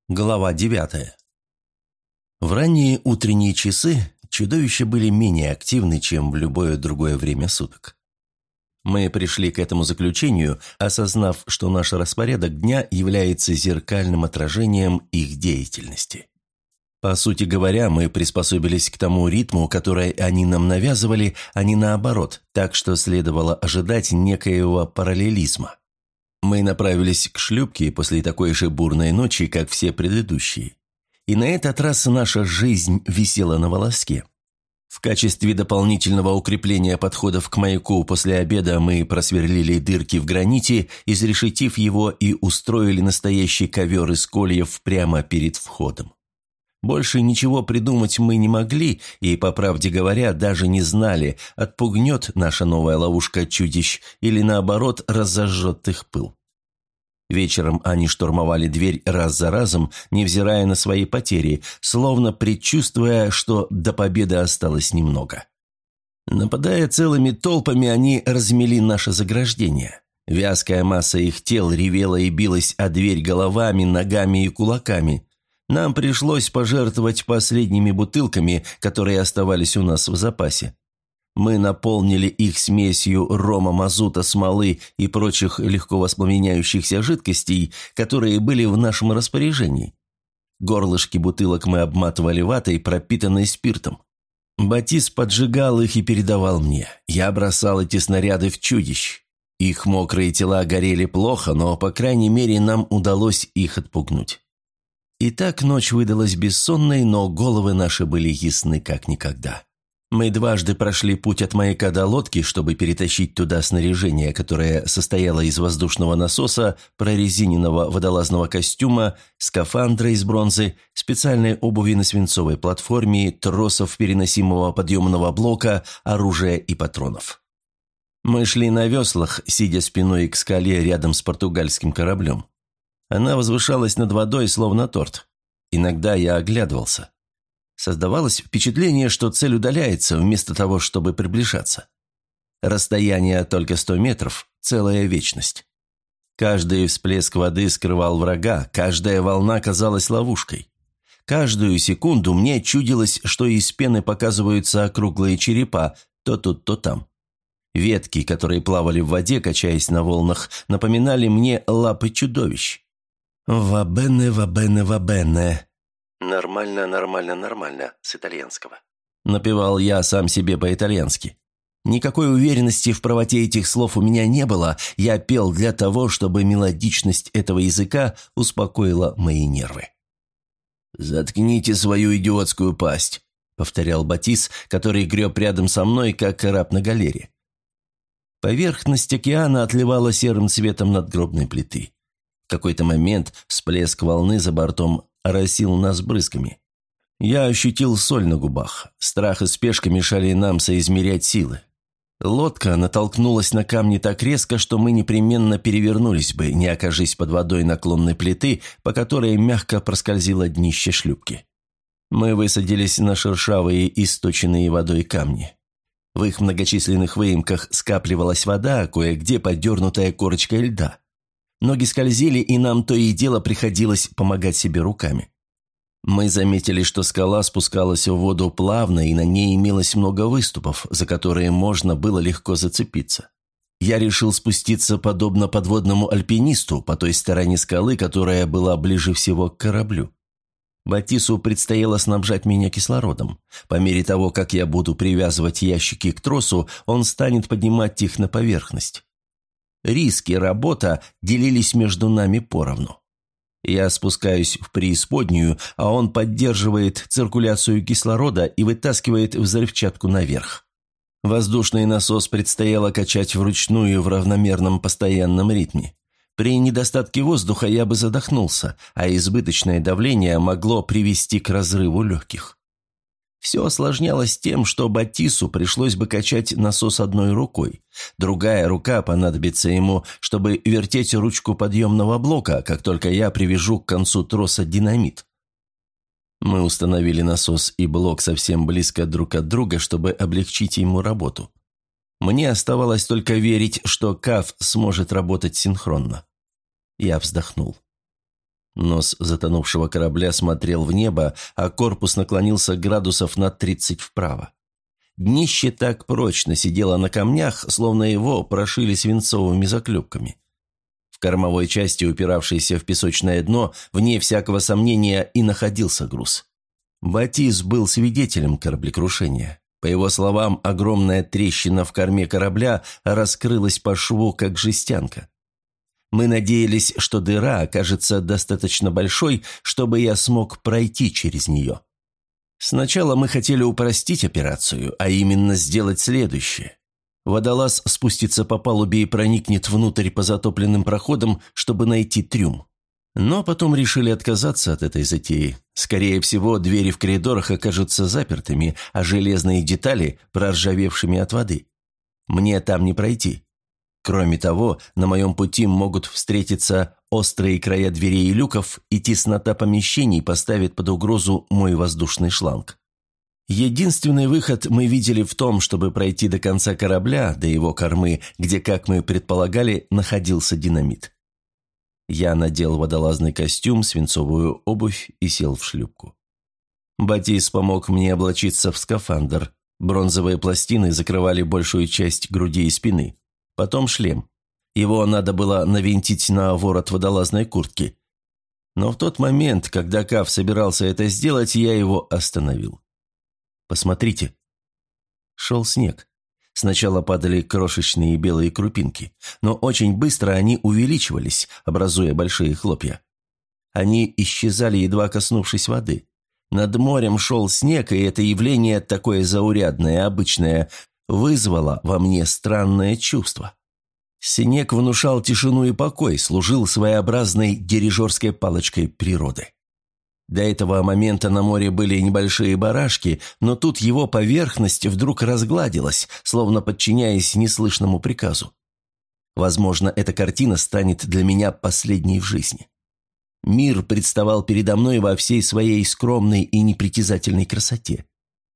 Глава 9. В ранние утренние часы чудовища были менее активны, чем в любое другое время суток. Мы пришли к этому заключению, осознав, что наш распорядок дня является зеркальным отражением их деятельности. По сути говоря, мы приспособились к тому ритму, который они нам навязывали, а не наоборот, так что следовало ожидать некоего параллелизма. Мы направились к шлюпке после такой же бурной ночи, как все предыдущие. И на этот раз наша жизнь висела на волоске. В качестве дополнительного укрепления подходов к маяку после обеда мы просверлили дырки в граните, изрешетив его и устроили настоящий ковер из кольев прямо перед входом. Больше ничего придумать мы не могли и, по правде говоря, даже не знали, отпугнет наша новая ловушка чудищ или, наоборот, разожжет их пыл. Вечером они штурмовали дверь раз за разом, невзирая на свои потери, словно предчувствуя, что до победы осталось немного. Нападая целыми толпами, они размели наше заграждение. Вязкая масса их тел ревела и билась о дверь головами, ногами и кулаками. Нам пришлось пожертвовать последними бутылками, которые оставались у нас в запасе. Мы наполнили их смесью рома, мазута, смолы и прочих легко воспламеняющихся жидкостей, которые были в нашем распоряжении. Горлышки бутылок мы обматывали ватой, пропитанной спиртом. Батис поджигал их и передавал мне. Я бросал эти снаряды в чудищ. Их мокрые тела горели плохо, но, по крайней мере, нам удалось их отпугнуть. Итак, ночь выдалась бессонной, но головы наши были ясны как никогда. Мы дважды прошли путь от маяка до лодки, чтобы перетащить туда снаряжение, которое состояло из воздушного насоса, прорезиненного водолазного костюма, скафандра из бронзы, специальной обуви на свинцовой платформе, тросов переносимого подъемного блока, оружия и патронов. Мы шли на веслах, сидя спиной к скале рядом с португальским кораблем. Она возвышалась над водой, словно торт. Иногда я оглядывался. Создавалось впечатление, что цель удаляется, вместо того, чтобы приближаться. Расстояние только 100 метров – целая вечность. Каждый всплеск воды скрывал врага, каждая волна казалась ловушкой. Каждую секунду мне чудилось, что из пены показываются округлые черепа, то тут, то там. Ветки, которые плавали в воде, качаясь на волнах, напоминали мне лапы чудовищ. «Вабене, вабене, вабене». «Нормально, нормально, нормально» с итальянского. Напевал я сам себе по-итальянски. Никакой уверенности в правоте этих слов у меня не было, я пел для того, чтобы мелодичность этого языка успокоила мои нервы. «Заткните свою идиотскую пасть», — повторял Батис, который греб рядом со мной, как раб на галере. Поверхность океана отливала серым цветом надгробной плиты. В какой-то момент всплеск волны за бортом оросил нас брызгами. Я ощутил соль на губах. Страх и спешка мешали нам соизмерять силы. Лодка натолкнулась на камни так резко, что мы непременно перевернулись бы, не окажись под водой наклонной плиты, по которой мягко проскользило днище шлюпки. Мы высадились на шершавые, источенные водой камни. В их многочисленных выемках скапливалась вода, кое-где подернутая корочкой льда. Ноги скользили, и нам то и дело приходилось помогать себе руками. Мы заметили, что скала спускалась в воду плавно, и на ней имелось много выступов, за которые можно было легко зацепиться. Я решил спуститься подобно подводному альпинисту по той стороне скалы, которая была ближе всего к кораблю. Батису предстояло снабжать меня кислородом. По мере того, как я буду привязывать ящики к тросу, он станет поднимать их на поверхность. Риски и работа делились между нами поровну. Я спускаюсь в преисподнюю, а он поддерживает циркуляцию кислорода и вытаскивает взрывчатку наверх. Воздушный насос предстояло качать вручную в равномерном постоянном ритме. При недостатке воздуха я бы задохнулся, а избыточное давление могло привести к разрыву легких. Все осложнялось тем, что Батису пришлось бы качать насос одной рукой. Другая рука понадобится ему, чтобы вертеть ручку подъемного блока, как только я привяжу к концу троса динамит. Мы установили насос и блок совсем близко друг от друга, чтобы облегчить ему работу. Мне оставалось только верить, что КАФ сможет работать синхронно. Я вздохнул. Нос затонувшего корабля смотрел в небо, а корпус наклонился градусов на 30 вправо. Днище так прочно сидело на камнях, словно его прошили свинцовыми заклепками. В кормовой части, упиравшейся в песочное дно, вне всякого сомнения и находился груз. Батис был свидетелем кораблекрушения. По его словам, огромная трещина в корме корабля раскрылась по шву, как жестянка. Мы надеялись, что дыра окажется достаточно большой, чтобы я смог пройти через нее. Сначала мы хотели упростить операцию, а именно сделать следующее. Водолаз спустится по палубе и проникнет внутрь по затопленным проходам, чтобы найти трюм. Но потом решили отказаться от этой затеи. Скорее всего, двери в коридорах окажутся запертыми, а железные детали – проржавевшими от воды. Мне там не пройти. Кроме того, на моем пути могут встретиться острые края дверей и люков, и теснота помещений поставит под угрозу мой воздушный шланг. Единственный выход мы видели в том, чтобы пройти до конца корабля, до его кормы, где, как мы предполагали, находился динамит. Я надел водолазный костюм, свинцовую обувь и сел в шлюпку. Батис помог мне облачиться в скафандр. Бронзовые пластины закрывали большую часть груди и спины. Потом шлем. Его надо было навинтить на ворот водолазной куртки. Но в тот момент, когда Каф собирался это сделать, я его остановил. «Посмотрите». Шел снег. Сначала падали крошечные белые крупинки, но очень быстро они увеличивались, образуя большие хлопья. Они исчезали, едва коснувшись воды. Над морем шел снег, и это явление, такое заурядное, обычное, вызвало во мне странное чувство. Снег внушал тишину и покой, служил своеобразной дирижерской палочкой природы. До этого момента на море были небольшие барашки, но тут его поверхность вдруг разгладилась, словно подчиняясь неслышному приказу. Возможно, эта картина станет для меня последней в жизни. Мир представал передо мной во всей своей скромной и непритязательной красоте.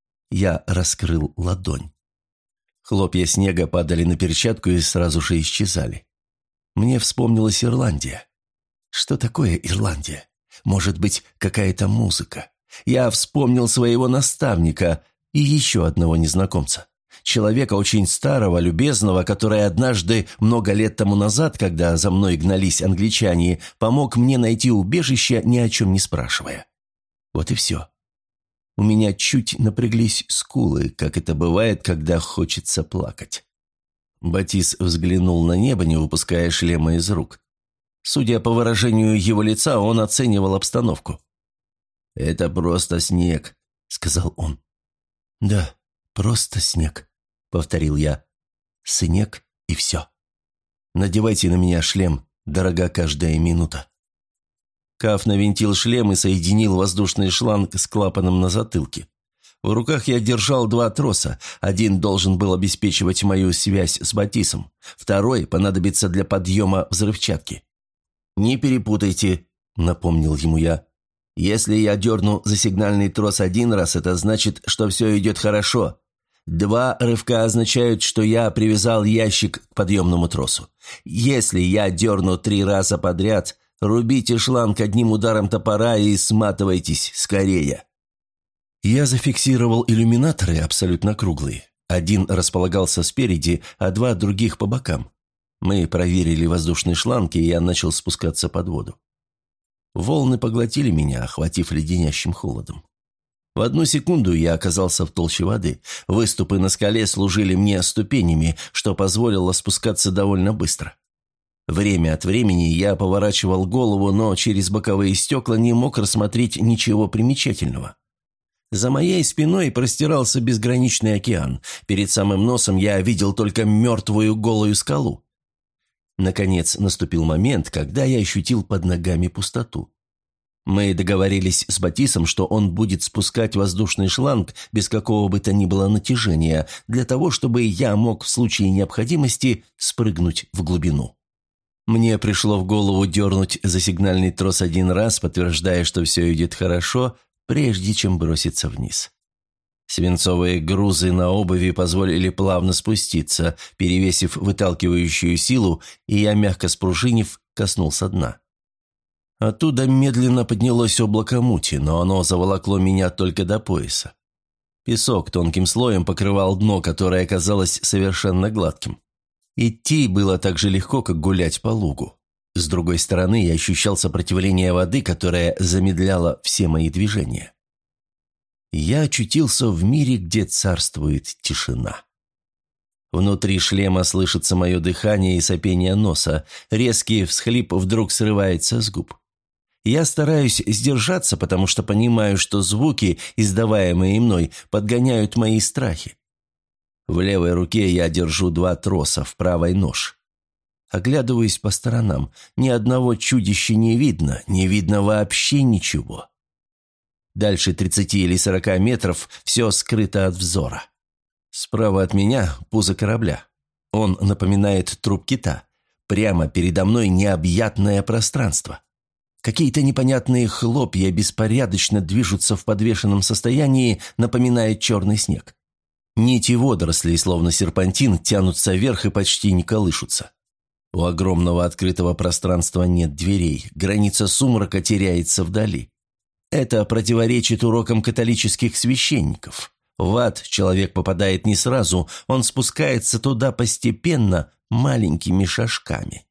Я раскрыл ладонь. Хлопья снега падали на перчатку и сразу же исчезали. Мне вспомнилась Ирландия. Что такое Ирландия? Может быть, какая-то музыка. Я вспомнил своего наставника и еще одного незнакомца. Человека очень старого, любезного, который однажды, много лет тому назад, когда за мной гнались англичане, помог мне найти убежище, ни о чем не спрашивая. Вот и все. У меня чуть напряглись скулы, как это бывает, когда хочется плакать. Батис взглянул на небо, не выпуская шлема из рук. Судя по выражению его лица, он оценивал обстановку. «Это просто снег», — сказал он. «Да, просто снег», — повторил я. «Снег и все. Надевайте на меня шлем, дорога каждая минута». Каф навинтил шлем и соединил воздушный шланг с клапаном на затылке. В руках я держал два троса. Один должен был обеспечивать мою связь с Батисом, второй понадобится для подъема взрывчатки. «Не перепутайте», — напомнил ему я. «Если я дерну за сигнальный трос один раз, это значит, что все идет хорошо. 2 рывка означают, что я привязал ящик к подъемному тросу. Если я дерну 3 раза подряд, рубите шланг одним ударом топора и сматывайтесь скорее». Я зафиксировал иллюминаторы, абсолютно круглые. Один располагался спереди, а 2 других по бокам. Мы проверили воздушный шланг, и я начал спускаться под воду. Волны поглотили меня, охватив леденящим холодом. В 1 секунду я оказался в толще воды. Выступы на скале служили мне ступенями, что позволило спускаться довольно быстро. Время от времени я поворачивал голову, но через боковые стекла не мог рассмотреть ничего примечательного. За моей спиной простирался безграничный океан. Перед самым носом я видел только мертвую голую скалу. Наконец наступил момент, когда я ощутил под ногами пустоту. Мы договорились с Батисом, что он будет спускать воздушный шланг без какого бы то ни было натяжения, для того, чтобы я мог в случае необходимости спрыгнуть в глубину. Мне пришло в голову дернуть за сигнальный трос 1 раз, подтверждая, что все идет хорошо, прежде чем броситься вниз. Свинцовые грузы на обуви позволили плавно спуститься, перевесив выталкивающую силу, и я, мягко спружинив, коснулся дна. Оттуда медленно поднялось облако мути, но оно заволокло меня только до пояса. Песок тонким слоем покрывал дно, которое оказалось совершенно гладким. Идти было так же легко, как гулять по лугу. С другой стороны, я ощущал сопротивление воды, которое замедляло все мои движения. Я очутился в мире, где царствует тишина. Внутри шлема слышится мое дыхание и сопение носа, резкий всхлип вдруг срывается с губ. Я стараюсь сдержаться, потому что понимаю, что звуки, издаваемые мной, подгоняют мои страхи. В левой руке я держу 2 троса, в правой нож. Оглядываюсь по сторонам. Ни одного чудища не видно вообще ничего. Дальше 30 или 40 метров все скрыто от взора. Справа от меня пузо корабля. Он напоминает труп кита. Прямо передо мной необъятное пространство. Какие-то непонятные хлопья беспорядочно движутся в подвешенном состоянии, напоминая черный снег. Нити водорослей, словно серпантин, тянутся вверх и почти не колышутся. У огромного открытого пространства нет дверей, граница сумрака теряется вдали. Это противоречит урокам католических священников. В ад человек попадает не сразу, он спускается туда постепенно, маленькими шажками.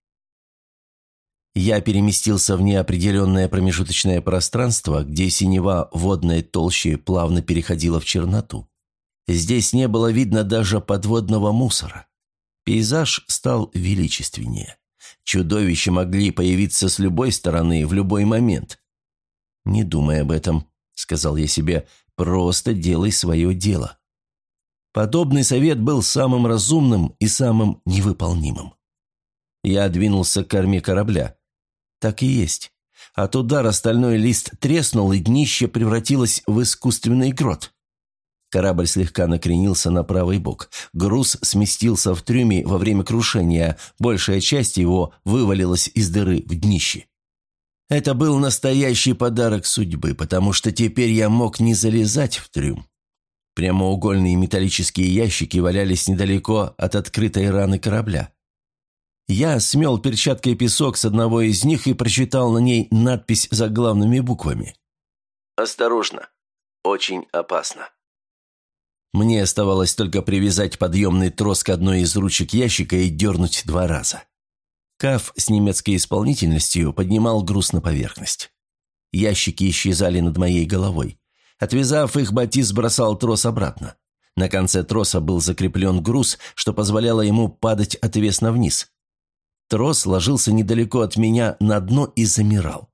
Я переместился в неопределенное промежуточное пространство, где синева водной толщи плавно переходила в черноту. Здесь не было видно даже подводного мусора. Пейзаж стал величественнее. Чудовища могли появиться с любой стороны в любой момент. «Не думай об этом», — сказал я себе, — «просто делай свое дело». Подобный совет был самым разумным и самым невыполнимым. Я двинулся к корме корабля. Так и есть. От удара стальной лист треснул, и днище превратилось в искусственный грот. Корабль слегка накренился на правый бок. Груз сместился в трюме во время крушения, большая часть его вывалилась из дыры в днище. Это был настоящий подарок судьбы, потому что теперь я мог не залезать в трюм. Прямоугольные металлические ящики валялись недалеко от открытой раны корабля. Я смел перчаткой песок с одного из них и прочитал на ней надпись заглавными буквами. «Осторожно. Очень опасно». Мне оставалось только привязать подъемный трос к одной из ручек ящика и дернуть 2 раза. Каф с немецкой исполнительностью поднимал груз на поверхность. Ящики исчезали над моей головой. Отвязав их, Батис бросал трос обратно. На конце троса был закреплен груз, что позволяло ему падать отвесно вниз. Трос ложился недалеко от меня на дно и замирал.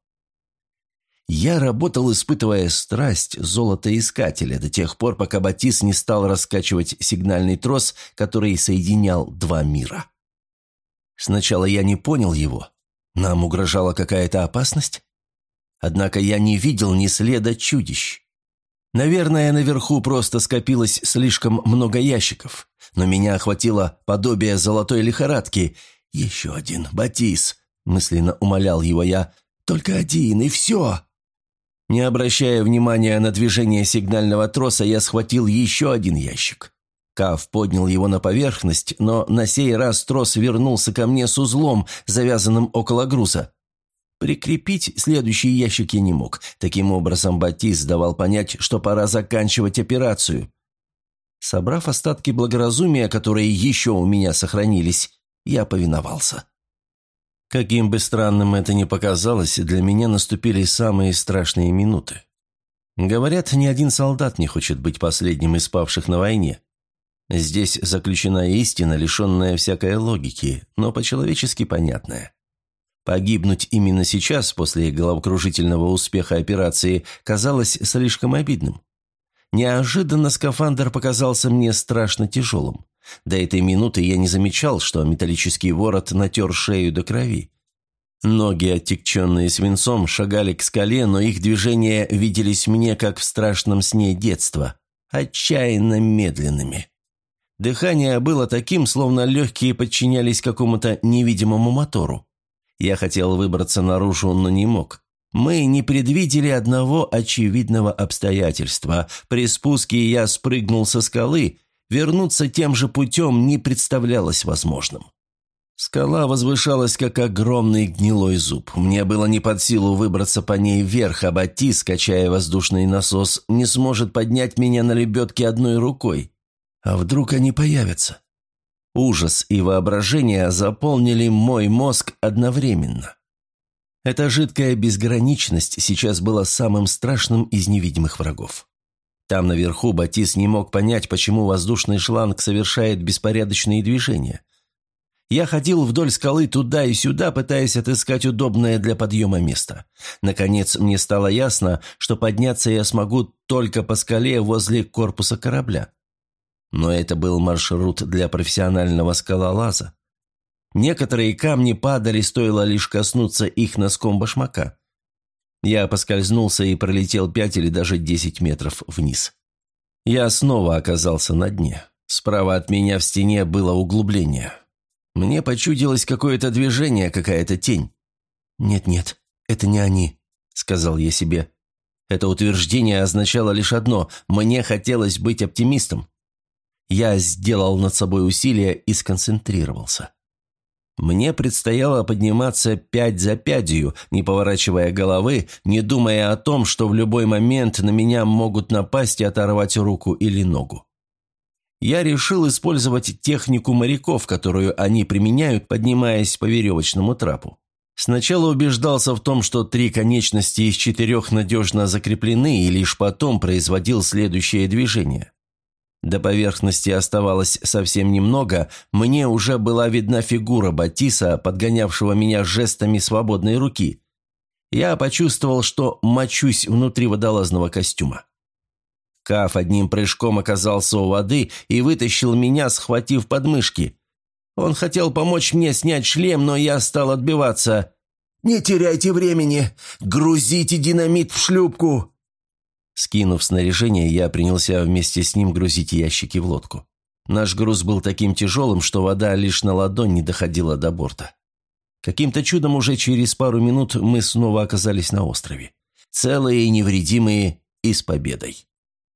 Я работал, испытывая страсть золотоискателя до тех пор, пока Батис не стал раскачивать сигнальный трос, который соединял 2 мира. Сначала я не понял его. Нам угрожала какая-то опасность? Однако я не видел ни следа чудищ. Наверное, наверху просто скопилось слишком много ящиков, но меня охватило подобие золотой лихорадки. «Еще один, Батис», – мысленно умолял его я, – «только один, и все». Не обращая внимания на движение сигнального троса, я схватил еще один ящик. Каф поднял его на поверхность, но на сей раз трос вернулся ко мне с узлом, завязанным около груза. Прикрепить следующий ящик я не мог. Таким образом, Батис давал понять, что пора заканчивать операцию. Собрав остатки благоразумия, которые еще у меня сохранились, я повиновался. Каким бы странным это ни показалось, для меня наступили самые страшные минуты. Говорят, ни один солдат не хочет быть последним из павших на войне. Здесь заключена истина, лишенная всякой логики, но по-человечески понятная. Погибнуть именно сейчас, после головокружительного успеха операции, казалось слишком обидным. Неожиданно скафандр показался мне страшно тяжелым. До этой минуты я не замечал, что металлический ворот натер шею до крови. Ноги, отягченные свинцом, шагали к скале, но их движения виделись мне, как в страшном сне детства, отчаянно медленными. Дыхание было таким, словно легкие подчинялись какому-то невидимому мотору. Я хотел выбраться наружу, но не мог. Мы не предвидели одного очевидного обстоятельства. При спуске я спрыгнул со скалы. Вернуться тем же путем не представлялось возможным. Скала возвышалась, как огромный гнилой зуб. Мне было не под силу выбраться по ней вверх, а Батис, качая воздушный насос, не сможет поднять меня на лебедке одной рукой. А вдруг они появятся? Ужас и воображение заполнили мой мозг одновременно. Эта жидкая безграничность сейчас была самым страшным из невидимых врагов. Там наверху Батис не мог понять, почему воздушный шланг совершает беспорядочные движения. Я ходил вдоль скалы туда и сюда, пытаясь отыскать удобное для подъема место. Наконец мне стало ясно, что подняться я смогу только по скале возле корпуса корабля. Но это был маршрут для профессионального скалолаза. Некоторые камни падали, стоило лишь коснуться их носком башмака. Я поскользнулся и пролетел 5 или даже 10 метров вниз. Я снова оказался на дне. Справа от меня в стене было углубление. Мне почудилось какое-то движение, какая-то тень. «Нет-нет, это не они», — сказал я себе. Это утверждение означало лишь одно – мне хотелось быть оптимистом. Я сделал над собой усилие и сконцентрировался. Мне предстояло подниматься 5 за 5, не поворачивая головы, не думая о том, что в любой момент на меня могут напасть и оторвать руку или ногу. Я решил использовать технику моряков, которую они применяют, поднимаясь по веревочному трапу. Сначала убеждался в том, что 3 конечности из 4 надежно закреплены, и лишь потом производил следующее движение. До поверхности оставалось совсем немного, мне уже была видна фигура Батиса, подгонявшего меня жестами свободной руки. Я почувствовал, что мочусь внутри водолазного костюма. Каф одним прыжком оказался у воды и вытащил меня, схватив подмышки. Он хотел помочь мне снять шлем, но я стал отбиваться. «Не теряйте времени! Грузите динамит в шлюпку!» Скинув снаряжение, я принялся вместе с ним грузить ящики в лодку. Наш груз был таким тяжелым, что вода лишь на ладонь не доходила до борта. Каким-то чудом уже через пару минут мы снова оказались на острове. Целые и невредимые и с победой.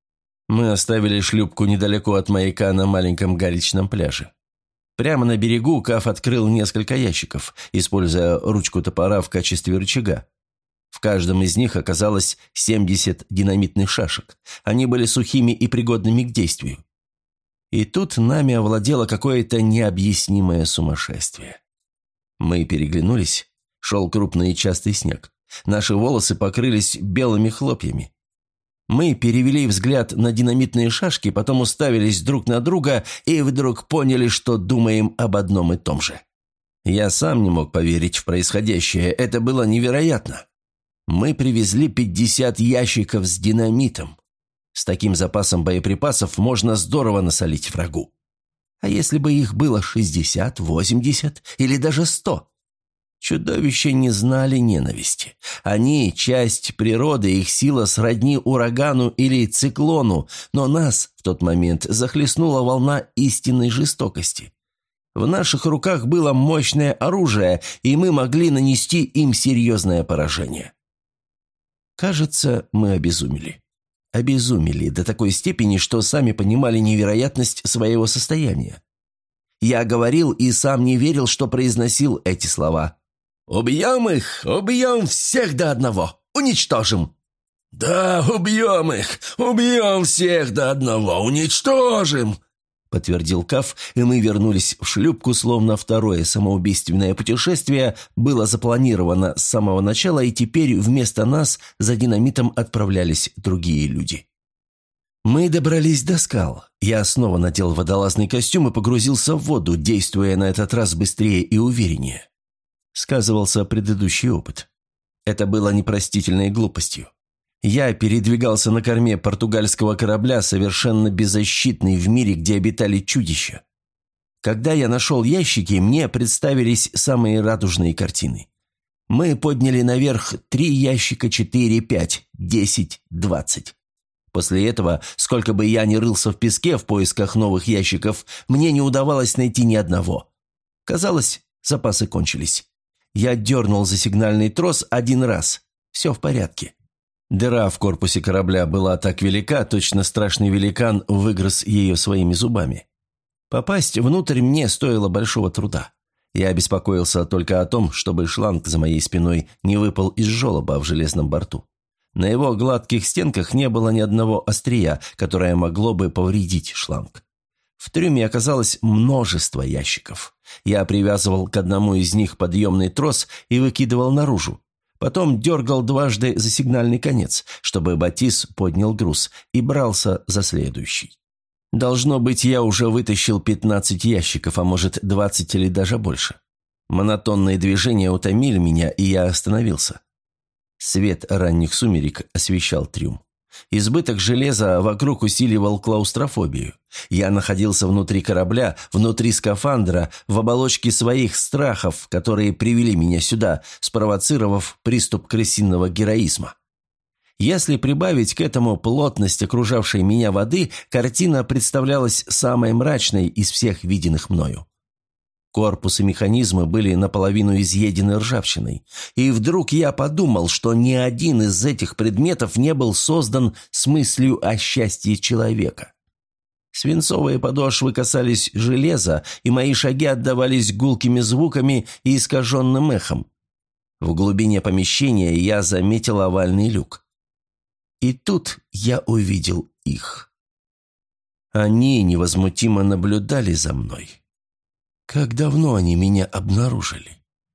Мы оставили шлюпку недалеко от маяка на маленьком галечном пляже. Прямо на берегу Каф открыл несколько ящиков, используя ручку топора в качестве рычага. В каждом из них оказалось 70 динамитных шашек. Они были сухими и пригодными к действию. И тут нами овладело какое-то необъяснимое сумасшествие. Мы переглянулись. Шел крупный и частый снег. Наши волосы покрылись белыми хлопьями. Мы перевели взгляд на динамитные шашки, потом уставились друг на друга и вдруг поняли, что думаем об одном и том же. Я сам не мог поверить в происходящее. Это было невероятно. Мы привезли 50 ящиков с динамитом. С таким запасом боеприпасов можно здорово насолить врагу. А если бы их было 60, 80 или даже 100? Чудовища не знали ненависти. Они – часть природы, их сила сродни урагану или циклону, но нас в тот момент захлестнула волна истинной жестокости. В наших руках было мощное оружие, и мы могли нанести им серьезное поражение. Кажется, мы обезумели. Обезумели до такой степени, что сами понимали невероятность своего состояния. Я говорил и сам не верил, что произносил эти слова. «Убьем их! Убьем всех до одного! Уничтожим!» «Да, убьем их! Убьем всех до одного! Уничтожим!» подтвердил Каф, и мы вернулись в шлюпку, словно второе самоубийственное путешествие было запланировано с самого начала, и теперь вместо нас за динамитом отправлялись другие люди. Мы добрались до скал. Я снова надел водолазный костюм и погрузился в воду, действуя на этот раз быстрее и увереннее. Сказывался предыдущий опыт. Это было непростительной глупостью. Я передвигался на корме португальского корабля, совершенно беззащитный в мире, где обитали чудища. Когда я нашел ящики, мне представились самые радужные картины. Мы подняли наверх 3 ящика, 4, 5, 10, 20. После этого, сколько бы я ни рылся в песке в поисках новых ящиков, мне не удавалось найти ни одного. Казалось, запасы кончились. Я дернул за сигнальный трос 1 раз. Все в порядке. Дыра в корпусе корабля была так велика, точно страшный великан выгрыз ее своими зубами. Попасть внутрь мне стоило большого труда. Я беспокоился только о том, чтобы шланг за моей спиной не выпал из желоба в железном борту. На его гладких стенках не было ни одного острия, которое могло бы повредить шланг. В трюме оказалось множество ящиков. Я привязывал к одному из них подъемный трос и выкидывал наружу. Потом дергал дважды за сигнальный конец, чтобы Батис поднял груз, и брался за следующий. Должно быть, я уже вытащил 15 ящиков, а может 20 или даже больше. Монотонные движения утомили меня, и я остановился. Свет ранних сумерек освещал трюм. Избыток железа вокруг усиливал клаустрофобию. Я находился внутри корабля, внутри скафандра, в оболочке своих страхов, которые привели меня сюда, спровоцировав приступ крысиного героизма. Если прибавить к этому плотность окружавшей меня воды, картина представлялась самой мрачной из всех виденных мною. Корпус и механизмы были наполовину изъедены ржавчиной, и вдруг я подумал, что ни один из этих предметов не был создан с мыслью о счастье человека. Свинцовые подошвы касались железа, и мои шаги отдавались гулкими звуками и искаженным эхом. В глубине помещения я заметил овальный люк. И тут я увидел их. Они невозмутимо наблюдали за мной. Как давно они меня обнаружили?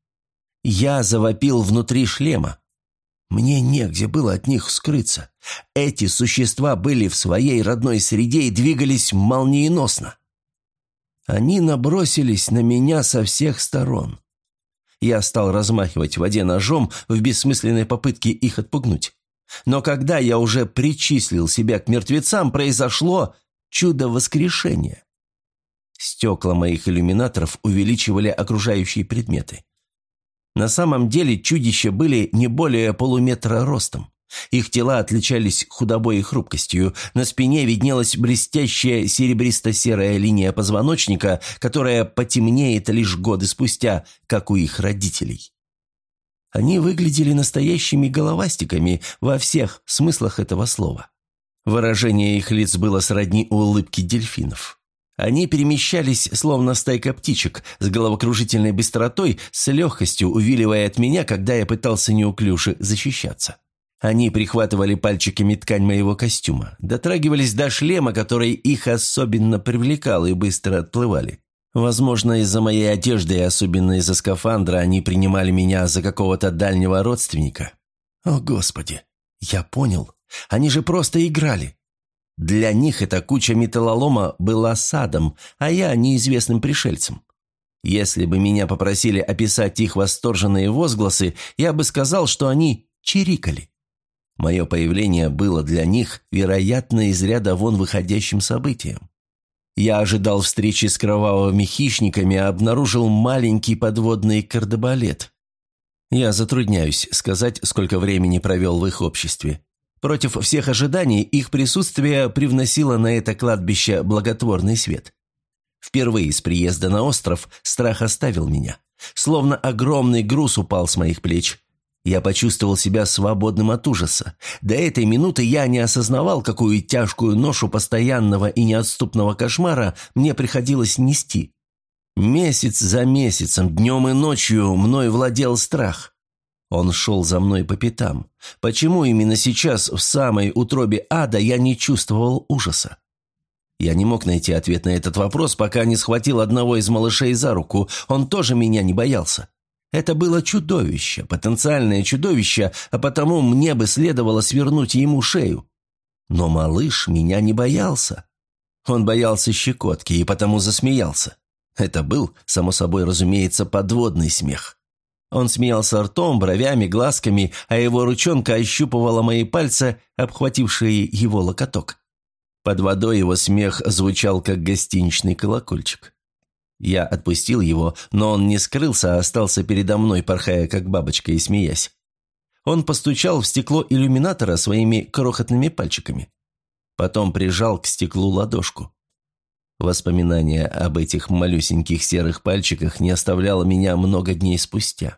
Я завопил внутри шлема. Мне негде было от них скрыться. Эти существа были в своей родной среде и двигались молниеносно. Они набросились на меня со всех сторон. Я стал размахивать в воде ножом в бессмысленной попытке их отпугнуть. Но когда я уже причислил себя к мертвецам, произошло чудо воскрешения. Стекла моих иллюминаторов увеличивали окружающие предметы. На самом деле чудища были не более полуметра ростом. Их тела отличались худобой и хрупкостью. На спине виднелась блестящая серебристо-серая линия позвоночника, которая потемнеет лишь годы спустя, как у их родителей. Они выглядели настоящими головастиками во всех смыслах этого слова. Выражение их лиц было сродни улыбке дельфинов. Они перемещались, словно стайка птичек, с головокружительной быстротой, с легкостью увиливая от меня, когда я пытался неуклюже защищаться. Они прихватывали пальчиками ткань моего костюма, дотрагивались до шлема, который их особенно привлекал, и быстро отплывали. Возможно, из-за моей одежды, и особенно из-за скафандра, они принимали меня за какого-то дальнего родственника. О, Господи! Я понял. Они же просто играли. Для них эта куча металлолома была садом, а я неизвестным пришельцем. Если бы меня попросили описать их восторженные возгласы, я бы сказал, что они чирикали. Мое появление было для них, вероятно, из ряда вон выходящим событием. Я ожидал встречи с кровавыми хищниками, а обнаружил маленький подводный кардебалет. Я затрудняюсь сказать, сколько времени провел в их обществе. Против всех ожиданий их присутствие привносило на это кладбище благотворный свет. Впервые с приезда на остров страх оставил меня. Словно огромный груз упал с моих плеч. Я почувствовал себя свободным от ужаса. До этой минуты я не осознавал, какую тяжкую ношу постоянного и неотступного кошмара мне приходилось нести. Месяц за месяцем, днем и ночью мной владел страх. Он шел за мной по пятам. Почему именно сейчас, в самой утробе ада, я не чувствовал ужаса? Я не мог найти ответ на этот вопрос, пока не схватил одного из малышей за руку. Он тоже меня не боялся. Это было чудовище, потенциальное чудовище, а потому мне бы следовало свернуть ему шею. Но малыш меня не боялся. Он боялся щекотки и потому засмеялся. Это был, само собой разумеется, подводный смех. Он смеялся ртом, бровями, глазками, а его ручонка ощупывала мои пальцы, обхватившие его локоток. Под водой его смех звучал, как гостиничный колокольчик. Я отпустил его, но он не скрылся, а остался передо мной, порхая, как бабочка, и смеясь. Он постучал в стекло иллюминатора своими крохотными пальчиками. Потом прижал к стеклу ладошку. Воспоминание об этих малюсеньких серых пальчиках не оставляло меня много дней спустя.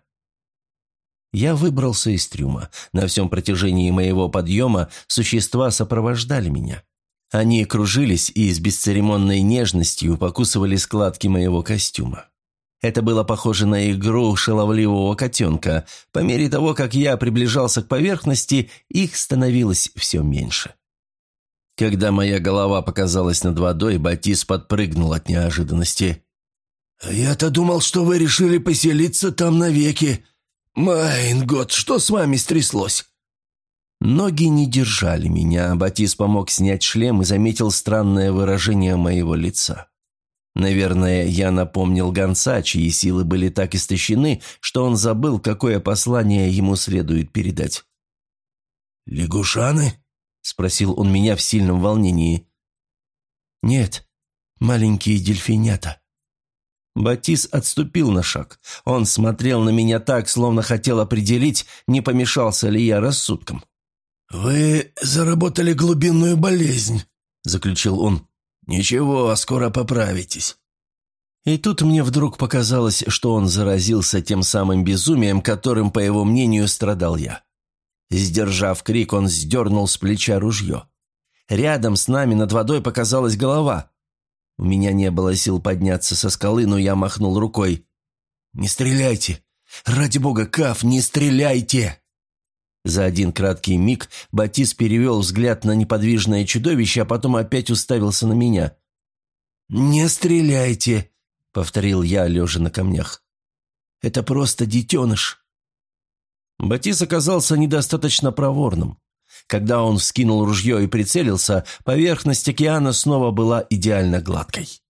Я выбрался из трюма. На всем протяжении моего подъема существа сопровождали меня. Они кружились и с бесцеремонной нежностью покусывали складки моего костюма. Это было похоже на игру шаловливого котенка. По мере того, как я приближался к поверхности, их становилось все меньше. Когда моя голова показалась над водой, Батис подпрыгнул от неожиданности. «Я-то думал, что вы решили поселиться там навеки. Майн год, что с вами стряслось?» Ноги не держали меня. Батис помог снять шлем и заметил странное выражение моего лица. Наверное, я напомнил гонца, чьи силы были так истощены, что он забыл, какое послание ему следует передать. «Лягушаны?» – спросил он меня в сильном волнении. «Нет, маленькие дельфинята». Батис отступил на шаг. Он смотрел на меня так, словно хотел определить, не помешался ли я рассудком. «Вы заработали глубинную болезнь», – заключил он. «Ничего, скоро поправитесь». И тут мне вдруг показалось, что он заразился тем самым безумием, которым, по его мнению, страдал я. Сдержав крик, он сдернул с плеча ружье. Рядом с нами над водой показалась голова. У меня не было сил подняться со скалы, но я махнул рукой. «Не стреляйте! Ради бога, Каф, не стреляйте!» За один краткий миг Батис перевел взгляд на неподвижное чудовище, а потом опять уставился на меня. «Не стреляйте!» — повторил я, лежа на камнях. «Это просто детеныш». Батис оказался недостаточно проворным. Когда он вскинул ружье и прицелился, поверхность океана снова была идеально гладкой.